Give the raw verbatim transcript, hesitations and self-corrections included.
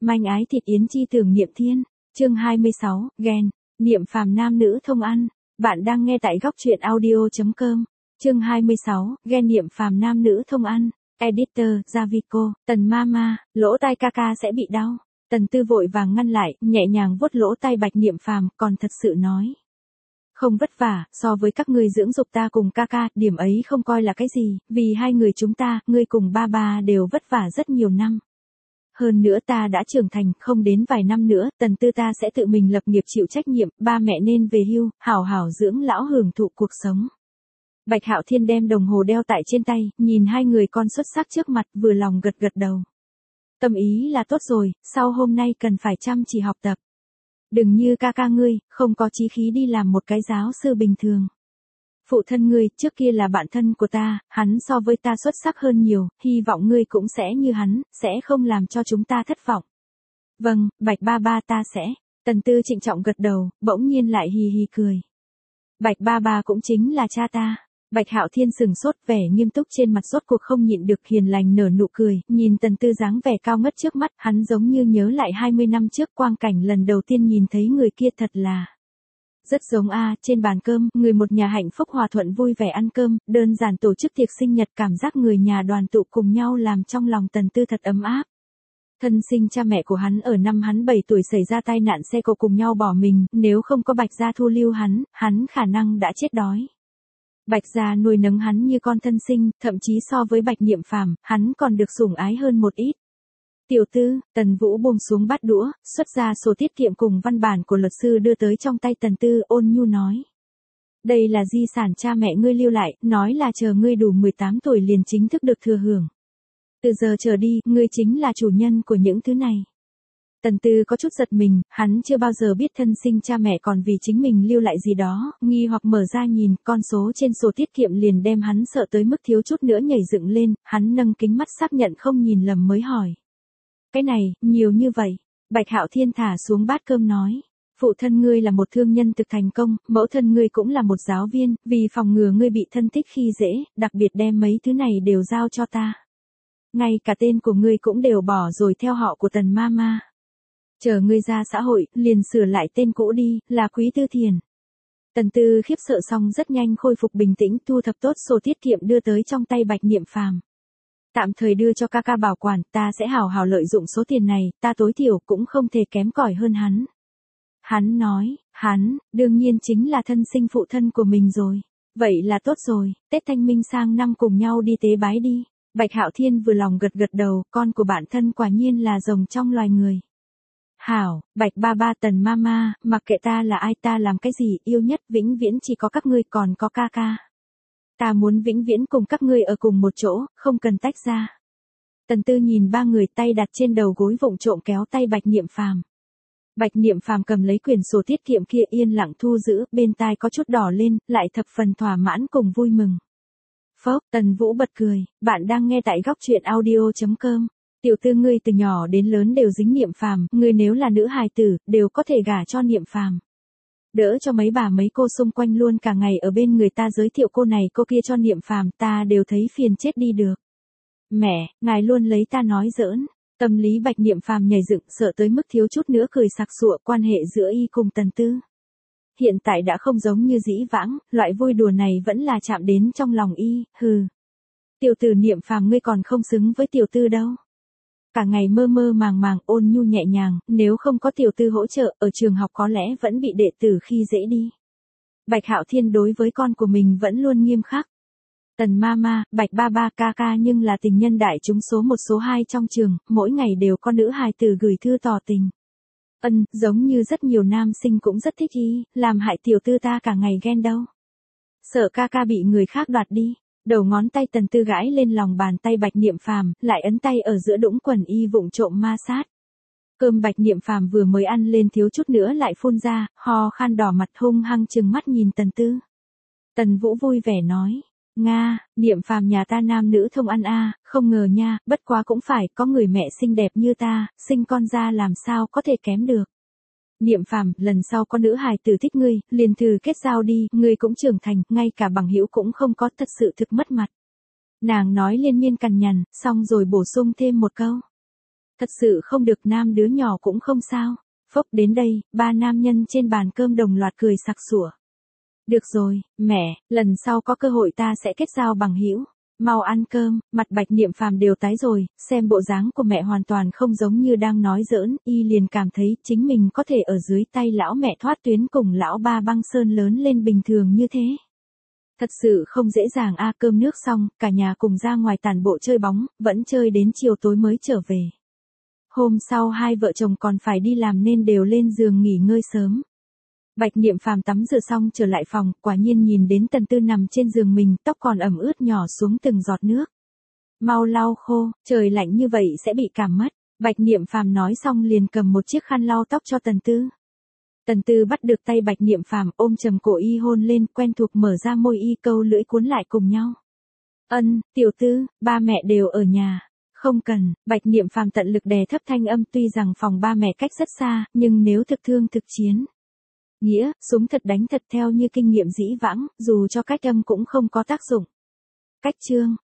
Manh ái thịt yến chi tưởng niệm thiên. Chương hai mươi sáu, ghen. Niệm phàm nam nữ thông ăn. Bạn đang nghe tại góc truyện audio.com. Chương hai mươi sáu, ghen niệm phàm nam nữ thông ăn. Editor, Javico, Tần Mama, lỗ tai ca ca sẽ bị đau. Tần Tư vội vàng ngăn lại, nhẹ nhàng vuốt lỗ tai Bạch Niệm Phàm, còn thật sự nói. Không vất vả, so với các ngươi dưỡng dục ta cùng ca ca, điểm ấy không coi là cái gì, vì hai người chúng ta, ngươi cùng ba ba đều vất vả rất nhiều năm. Hơn nữa ta đã trưởng thành, không đến vài năm nữa, Tần Tư ta sẽ tự mình lập nghiệp chịu trách nhiệm, ba mẹ nên về hưu, hảo hảo dưỡng lão hưởng thụ cuộc sống. Bạch Hạo Thiên đem đồng hồ đeo tại trên tay, nhìn hai người con xuất sắc trước mặt, vừa lòng gật gật đầu. Tâm ý là tốt rồi, sau hôm nay cần phải chăm chỉ học tập. Đừng như ca ca ngươi, không có chí khí đi làm một cái giáo sư bình thường. Phụ thân ngươi, trước kia là bạn thân của ta, hắn so với ta xuất sắc hơn nhiều, hy vọng ngươi cũng sẽ như hắn, sẽ không làm cho chúng ta thất vọng. Vâng, Bạch ba ba ta sẽ. Tần Tư trịnh trọng gật đầu, bỗng nhiên lại hì hì cười. Bạch ba ba cũng chính là cha ta. Bạch Hạo Thiên sừng sốt, vẻ nghiêm túc trên mặt rốt cuộc không nhịn được, hiền lành nở nụ cười, nhìn Tần Tư dáng vẻ cao ngất trước mắt, hắn giống như nhớ lại hai mươi năm trước quang cảnh lần đầu tiên nhìn thấy người kia, thật là rất giống a. Trên bàn cơm, người một nhà hạnh phúc hòa thuận vui vẻ ăn cơm, đơn giản tổ chức tiệc sinh nhật, cảm giác người nhà đoàn tụ cùng nhau làm trong lòng Tần Tư thật ấm áp. Thân sinh cha mẹ của hắn ở năm hắn bảy tuổi xảy ra tai nạn xe cộ cùng nhau bỏ mình, nếu không có Bạch gia thu lưu hắn, hắn khả năng đã chết đói. Bạch gia nuôi nấng hắn như con thân sinh, thậm chí so với Bạch Niệm Phàm, hắn còn được sủng ái hơn một ít. Tiểu Tư, Tần Vũ buông xuống bát đũa, xuất ra sổ tiết kiệm cùng văn bản của luật sư đưa tới trong tay Tần Tư, ôn nhu nói. Đây là di sản cha mẹ ngươi lưu lại, nói là chờ ngươi đủ mười tám tuổi liền chính thức được thừa hưởng. Từ giờ trở đi, ngươi chính là chủ nhân của những thứ này. Tần Tư có chút giật mình, hắn chưa bao giờ biết thân sinh cha mẹ còn vì chính mình lưu lại gì đó, nghi hoặc mở ra nhìn, con số trên sổ tiết kiệm liền đem hắn sợ tới mức thiếu chút nữa nhảy dựng lên, hắn nâng kính mắt xác nhận không nhìn lầm mới hỏi. Cái này, nhiều như vậy. Bạch Hạo Thiên thả xuống bát cơm nói. Phụ thân ngươi là một thương nhân thực thành công, mẫu thân ngươi cũng là một giáo viên, vì phòng ngừa ngươi bị thân thích khi dễ, đặc biệt đem mấy thứ này đều giao cho ta. Ngay cả tên của ngươi cũng đều bỏ rồi theo họ của Tần Mama. Chờ ngươi ra xã hội, liền sửa lại tên cũ đi, là Quý Tư Thiền. Tần Tư khiếp sợ xong rất nhanh khôi phục bình tĩnh, thu thập tốt sổ tiết kiệm đưa tới trong tay Bạch Niệm Phàm. Tạm thời đưa cho ca ca bảo quản, ta sẽ hào hào lợi dụng số tiền này, ta tối thiểu cũng không thể kém cỏi hơn hắn. Hắn nói, hắn, đương nhiên chính là thân sinh phụ thân của mình rồi. Vậy là tốt rồi, Tết Thanh Minh sang năm cùng nhau đi tế bái đi. Bạch Hạo Thiên vừa lòng gật gật đầu, con của bạn thân quả nhiên là rồng trong loài người. Hảo, Bạch ba ba, Tần Mama, mặc kệ ta là ai, ta làm cái gì, yêu nhất vĩnh viễn chỉ có các ngươi, còn có ca ca. Ta muốn vĩnh viễn cùng các ngươi ở cùng một chỗ, không cần tách ra. Tần Tư nhìn ba người, tay đặt trên đầu gối vụng trộm kéo tay Bạch Niệm Phàm. Bạch Niệm Phàm cầm lấy quyển sổ tiết kiệm kia yên lặng thu giữ, bên tai có chút đỏ lên, lại thập phần thỏa mãn cùng vui mừng. Phốc, Tần Vũ bật cười, bạn đang nghe tại góc truyện audio.com. Tiểu Tư ngươi từ nhỏ đến lớn đều dính Niệm Phàm, ngươi nếu là nữ hài tử, đều có thể gả cho Niệm Phàm. Đỡ cho mấy bà mấy cô xung quanh luôn cả ngày ở bên người ta giới thiệu cô này cô kia cho Niệm Phàm, ta đều thấy phiền chết đi được. Mẹ, ngài luôn lấy ta nói giỡn. Tâm lý Bạch Niệm Phàm nhảy dựng, sợ tới mức thiếu chút nữa cười sặc sụa, quan hệ giữa y cùng Tần Tư. Hiện tại đã không giống như dĩ vãng, loại vui đùa này vẫn là chạm đến trong lòng y, hừ. Tiểu tử Niệm Phàm ngươi còn không xứng với Tiểu Tư đâu. Cả ngày mơ mơ màng màng, ôn nhu nhẹ nhàng, nếu không có Tiểu Tư hỗ trợ, ở trường học có lẽ vẫn bị đệ tử khi dễ đi. Bạch Hạo Thiên đối với con của mình vẫn luôn nghiêm khắc. Tần Mama, Bạch ba ba, ca ca nhưng là tình nhân đại chúng số một số hai trong trường, mỗi ngày đều có nữ hài tử gửi thư tỏ tình. Ân, giống như rất nhiều nam sinh cũng rất thích y, làm hại Tiểu Tư ta cả ngày ghen đâu. Sợ ca ca bị người khác đoạt đi. Đầu ngón tay Tần Tư gãi lên lòng bàn tay Bạch Niệm Phàm, lại ấn tay ở giữa đũng quần y vụng trộm ma sát. Cơm Bạch Niệm Phàm vừa mới ăn lên thiếu chút nữa lại phun ra, ho khan đỏ mặt hung hăng trừng mắt nhìn Tần Tư. Tần Vũ vui vẻ nói, Nga, Niệm Phàm nhà ta nam nữ thông ăn a, không ngờ nha, bất quá cũng phải, có người mẹ xinh đẹp như ta, sinh con ra làm sao có thể kém được. Niệm Phàm, lần sau có nữ hài tử thích ngươi, liền thử kết giao đi, ngươi cũng trưởng thành, ngay cả bằng hữu cũng không có, thật sự thực mất mặt. Nàng nói liên miên cằn nhằn, xong rồi bổ sung thêm một câu. Thật sự không được, nam đứa nhỏ cũng không sao. Phốc, đến đây, ba nam nhân trên bàn cơm đồng loạt cười sặc sủa. Được rồi, mẹ, lần sau có cơ hội ta sẽ kết giao bằng hữu. Mau ăn cơm. Mặt Bạch Niệm Phàm đều tái rồi, xem bộ dáng của mẹ hoàn toàn không giống như đang nói giỡn, y liền cảm thấy chính mình có thể ở dưới tay lão mẹ thoát tuyến cùng lão ba băng sơn lớn lên bình thường như thế. Thật sự không dễ dàng a. Cơm nước xong, cả nhà cùng ra ngoài tản bộ chơi bóng, vẫn chơi đến chiều tối mới trở về. Hôm sau hai vợ chồng còn phải đi làm nên đều lên giường nghỉ ngơi sớm. Bạch Niệm Phàm tắm rửa xong trở lại phòng, quả nhiên nhìn đến Tần Tư nằm trên giường mình, tóc còn ẩm ướt nhỏ xuống từng giọt nước. Mau lau khô, trời lạnh như vậy sẽ bị cảm mất. Bạch Niệm Phàm nói xong liền cầm một chiếc khăn lau tóc cho Tần Tư. Tần Tư bắt được tay Bạch Niệm Phàm, ôm chầm cổ y hôn lên, quen thuộc mở ra môi y, câu lưỡi cuốn lại cùng nhau. Ân, tiểu Tư, ba mẹ đều ở nhà. Không cần. Bạch Niệm Phàm tận lực đè thấp thanh âm, tuy rằng phòng ba mẹ cách rất xa, nhưng nếu thực thương thực chiến. Nghĩa, súng thật đánh thật theo như kinh nghiệm dĩ vãng, dù cho cách âm cũng không có tác dụng. Cách chương,